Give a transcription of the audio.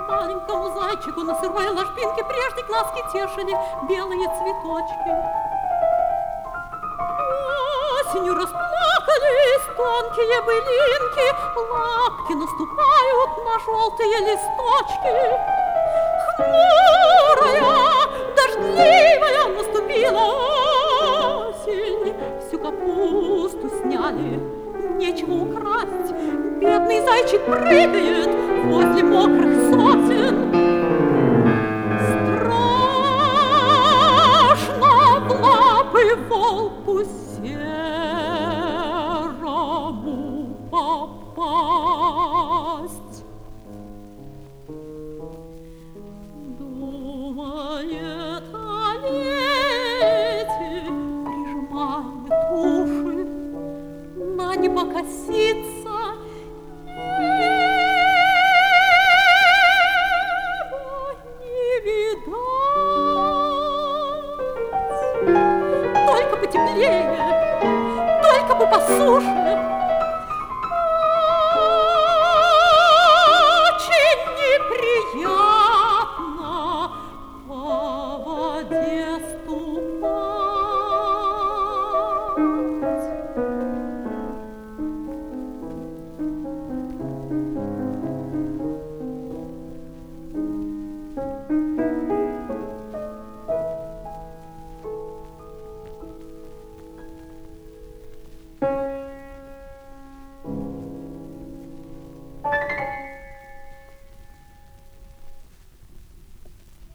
Маленькому зайчику на сырой ложбинке прежде глазки тешили белые цветочки. Осенью расплакались тонкие былинки, лапки наступают на желтые листочки. Хмурая, дождливая наступила осень, всю капусту сняли, нечего украсть. Бедный зайчик прыгает возле мокрых сосен. Страшно в лапы волку серому попасть. Думает о лете, прижимает уши, на небо косится. Неба не видать. Только потеплее, только бы посуше.